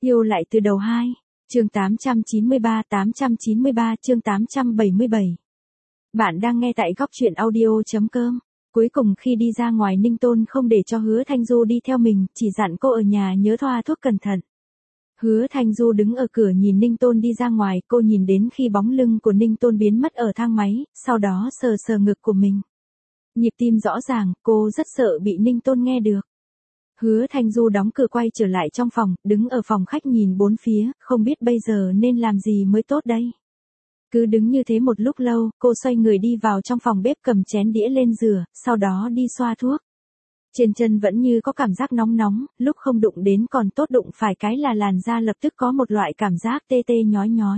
Yêu lại từ đầu 2, chương 893 chương 877. Bạn đang nghe tại góc truyện audio.com. Cuối cùng khi đi ra ngoài Ninh Tôn không để cho Hứa Thanh Du đi theo mình, chỉ dặn cô ở nhà nhớ thoa thuốc cẩn thận. Hứa Thanh Du đứng ở cửa nhìn Ninh Tôn đi ra ngoài, cô nhìn đến khi bóng lưng của Ninh Tôn biến mất ở thang máy, sau đó sờ sờ ngực của mình. Nhịp tim rõ ràng, cô rất sợ bị Ninh Tôn nghe được. Hứa Thanh Du đóng cửa quay trở lại trong phòng, đứng ở phòng khách nhìn bốn phía, không biết bây giờ nên làm gì mới tốt đây. Cứ đứng như thế một lúc lâu, cô xoay người đi vào trong phòng bếp cầm chén đĩa lên rửa, sau đó đi xoa thuốc. Trên chân vẫn như có cảm giác nóng nóng, lúc không đụng đến còn tốt, đụng phải cái là làn da lập tức có một loại cảm giác tê tê nhói nhói.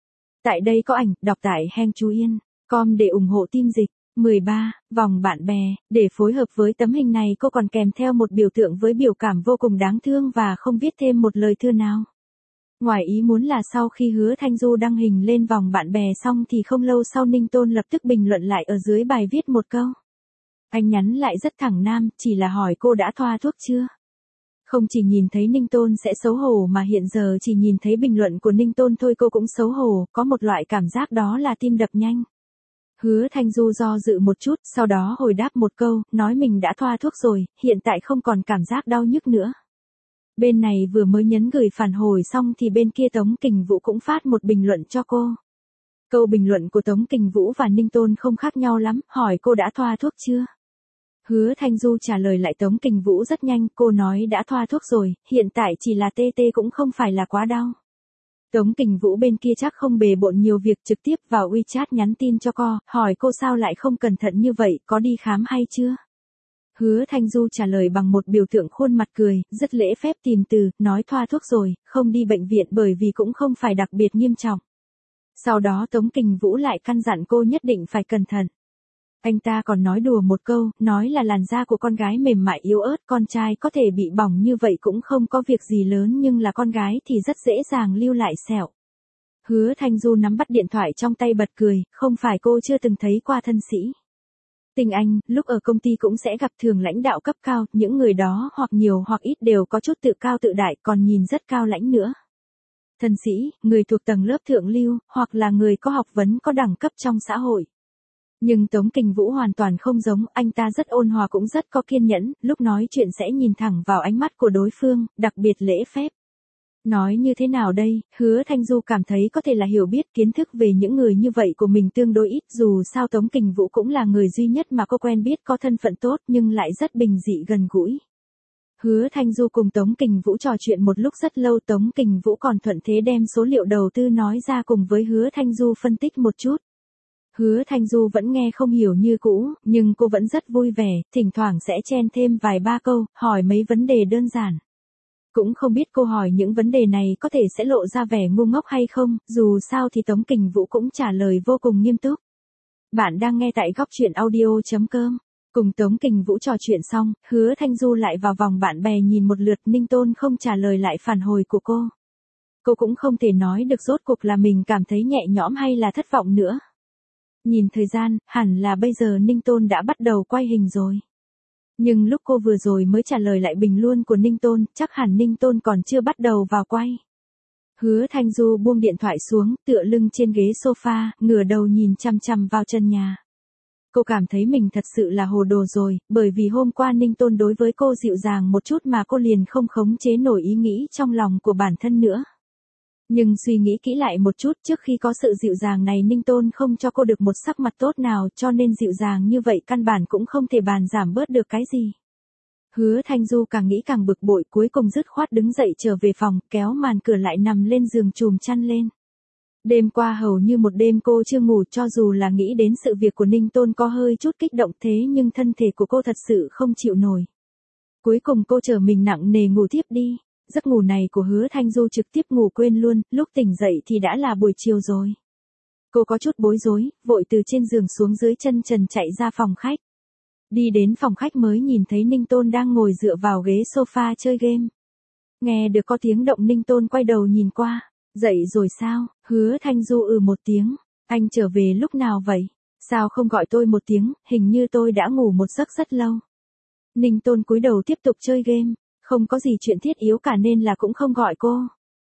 Tại đây có ảnh, đọc tại Heng Chú Yên, com để ủng hộ team dịch. 13. Vòng bạn bè, để phối hợp với tấm hình này cô còn kèm theo một biểu tượng với biểu cảm vô cùng đáng thương và không viết thêm một lời thư nào. Ngoài ý muốn là sau khi Hứa Thanh Du đăng hình lên vòng bạn bè xong thì không lâu sau Ninh Tôn lập tức bình luận lại ở dưới bài viết một câu. Anh nhắn lại rất thẳng nam, chỉ là hỏi cô đã thoa thuốc chưa. Không chỉ nhìn thấy Ninh Tôn sẽ xấu hổ mà hiện giờ chỉ nhìn thấy bình luận của Ninh Tôn thôi cô cũng xấu hổ, có một loại cảm giác đó là tim đập nhanh. Hứa Thanh Du do dự một chút, sau đó hồi đáp một câu, nói mình đã thoa thuốc rồi, hiện tại không còn cảm giác đau nhức nữa. Bên này vừa mới nhấn gửi phản hồi xong thì bên kia Tống Kình Vũ cũng phát một bình luận cho cô. Câu bình luận của Tống Kình Vũ và Ninh Tôn không khác nhau lắm, hỏi cô đã thoa thuốc chưa? Hứa Thanh Du trả lời lại Tống Kình Vũ rất nhanh, cô nói đã thoa thuốc rồi, hiện tại chỉ là tê tê cũng không phải là quá đau. Tống Kình Vũ bên kia chắc không bề bộn nhiều việc, trực tiếp vào WeChat nhắn tin cho cô, hỏi cô sao lại không cẩn thận như vậy, có đi khám hay chưa? Hứa Thanh Du trả lời bằng một biểu tượng khuôn mặt cười, rất lễ phép tìm từ, nói thoa thuốc rồi, không đi bệnh viện bởi vì cũng không phải đặc biệt nghiêm trọng. Sau đó Tống Kình Vũ lại căn dặn cô nhất định phải cẩn thận. Anh ta còn nói đùa một câu, nói là làn da của con gái mềm mại yếu ớt, con trai có thể bị bỏng như vậy cũng không có việc gì lớn nhưng là con gái thì rất dễ dàng lưu lại sẹo. Hứa Thanh Du nắm bắt điện thoại trong tay bật cười, không phải cô chưa từng thấy qua thân sĩ. Tình anh, lúc ở công ty cũng sẽ gặp thường lãnh đạo cấp cao, những người đó hoặc nhiều hoặc ít đều có chút tự cao tự đại, còn nhìn rất cao lãnh nữa. Thân sĩ, người thuộc tầng lớp thượng lưu, hoặc là người có học vấn có đẳng cấp trong xã hội. Nhưng Tống Kình Vũ hoàn toàn không giống, anh ta rất ôn hòa cũng rất có kiên nhẫn, lúc nói chuyện sẽ nhìn thẳng vào ánh mắt của đối phương, đặc biệt lễ phép. Nói như thế nào đây, Hứa Thanh Du cảm thấy có thể là hiểu biết kiến thức về những người như vậy của mình tương đối ít, dù sao Tống Kình Vũ cũng là người duy nhất mà cô quen biết có thân phận tốt nhưng lại rất bình dị gần gũi. Hứa Thanh Du cùng Tống Kình Vũ trò chuyện một lúc rất lâu, Tống Kình Vũ còn thuận thế đem số liệu đầu tư nói ra cùng với Hứa Thanh Du phân tích một chút. Hứa Thanh Du vẫn nghe không hiểu như cũ, nhưng cô vẫn rất vui vẻ, thỉnh thoảng sẽ chen thêm vài ba câu, hỏi mấy vấn đề đơn giản. Cũng không biết cô hỏi những vấn đề này có thể sẽ lộ ra vẻ ngu ngốc hay không, dù sao thì Tống Kình Vũ cũng trả lời vô cùng nghiêm túc. Bạn đang nghe tại góc truyện audio.com. Cùng Tống Kình Vũ trò chuyện xong, Hứa Thanh Du lại vào vòng bạn bè nhìn một lượt, Ninh Tôn không trả lời lại phản hồi của cô. Cô cũng không thể nói được rốt cuộc là mình cảm thấy nhẹ nhõm hay là thất vọng nữa. Nhìn thời gian, hẳn là bây giờ Ninh Tôn đã bắt đầu quay hình rồi. Nhưng lúc cô vừa rồi mới trả lời lại bình luận của Ninh Tôn, chắc hẳn Ninh Tôn còn chưa bắt đầu vào quay. Hứa Thanh Du buông điện thoại xuống, tựa lưng trên ghế sofa, ngửa đầu nhìn chằm chằm vào chân nhà. Cô cảm thấy mình thật sự là hồ đồ rồi, bởi vì hôm qua Ninh Tôn đối với cô dịu dàng một chút mà cô liền không khống chế nổi ý nghĩ trong lòng của bản thân nữa. Nhưng suy nghĩ kỹ lại một chút, trước khi có sự dịu dàng này Ninh Tôn không cho cô được một sắc mặt tốt nào, cho nên dịu dàng như vậy căn bản cũng không thể bàn giảm bớt được cái gì. Hứa Thanh Du càng nghĩ càng bực bội, cuối cùng dứt khoát đứng dậy trở về phòng, kéo màn cửa lại nằm lên giường trùm chăn lên. Đêm qua hầu như một đêm cô chưa ngủ, cho dù là nghĩ đến sự việc của Ninh Tôn có hơi chút kích động thế nhưng thân thể của cô thật sự không chịu nổi. Cuối cùng cô trở mình nặng nề ngủ tiếp đi. Giấc ngủ này của Hứa Thanh Du trực tiếp ngủ quên luôn, lúc tỉnh dậy thì đã là buổi chiều rồi. Cô có chút bối rối, vội từ trên giường xuống dưới chân trần chạy ra phòng khách. Đi đến phòng khách mới nhìn thấy Ninh Tôn đang ngồi dựa vào ghế sofa chơi game. Nghe được có tiếng động Ninh Tôn quay đầu nhìn qua. Dậy rồi sao? Hứa Thanh Du một tiếng. Anh trở về lúc nào vậy? Sao không gọi tôi một tiếng, hình như tôi đã ngủ một giấc rất lâu. Ninh Tôn cúi đầu tiếp tục chơi game. Không có gì chuyện thiết yếu cả nên là cũng không gọi cô.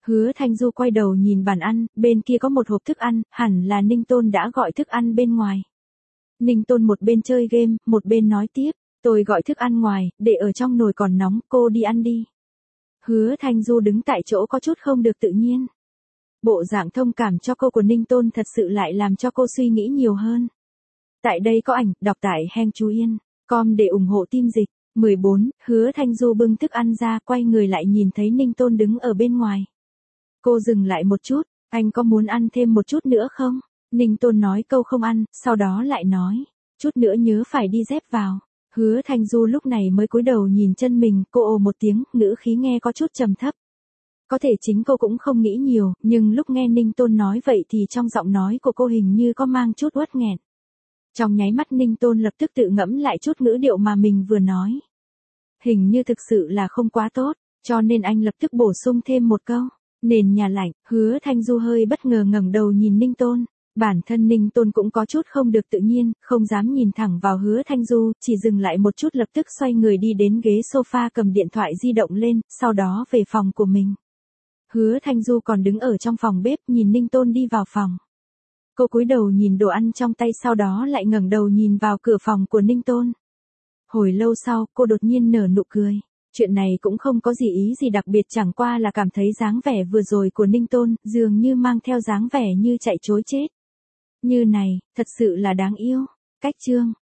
Hứa Thanh Du quay đầu nhìn bàn ăn, bên kia có một hộp thức ăn, hẳn là Ninh Tôn đã gọi thức ăn bên ngoài. Ninh Tôn một bên chơi game, một bên nói tiếp, tôi gọi thức ăn ngoài, để ở trong nồi còn nóng, cô đi ăn đi. Hứa Thanh Du đứng tại chỗ có chút không được tự nhiên. Bộ dạng thông cảm cho cô của Ninh Tôn thật sự lại làm cho cô suy nghĩ nhiều hơn. Tại đây có ảnh, đọc tại Heng Chú Yên, com để ủng hộ team dịch. 14, Hứa Thanh Du bưng thức ăn ra, quay người lại nhìn thấy Ninh Tôn đứng ở bên ngoài. Cô dừng lại một chút, anh có muốn ăn thêm một chút nữa không? Ninh Tôn nói câu không ăn, sau đó lại nói, chút nữa nhớ phải đi dép vào. Hứa Thanh Du lúc này mới cúi đầu nhìn chân mình, cô ồ một tiếng, ngữ khí nghe có chút trầm thấp. Có thể chính cô cũng không nghĩ nhiều, nhưng lúc nghe Ninh Tôn nói vậy thì trong giọng nói của cô hình như có mang chút uất nghẹn. Trong nháy mắt Ninh Tôn lập tức tự ngẫm lại chút ngữ điệu mà mình vừa nói. Hình như thực sự là không quá tốt, cho nên anh lập tức bổ sung thêm một câu. Nền nhà lạnh, Hứa Thanh Du hơi bất ngờ ngẩng đầu nhìn Ninh Tôn. Bản thân Ninh Tôn cũng có chút không được tự nhiên, không dám nhìn thẳng vào Hứa Thanh Du, chỉ dừng lại một chút lập tức xoay người đi đến ghế sofa cầm điện thoại di động lên, sau đó về phòng của mình. Hứa Thanh Du còn đứng ở trong phòng bếp nhìn Ninh Tôn đi vào phòng. Cô cúi đầu nhìn đồ ăn trong tay sau đó lại ngẩng đầu nhìn vào cửa phòng của Ninh Tôn. Hồi lâu sau, cô đột nhiên nở nụ cười. Chuyện này cũng không có gì ý gì đặc biệt, chẳng qua là cảm thấy dáng vẻ vừa rồi của Ninh Tôn, dường như mang theo dáng vẻ như chạy trối chết. Như này, thật sự là đáng yêu. Cách chương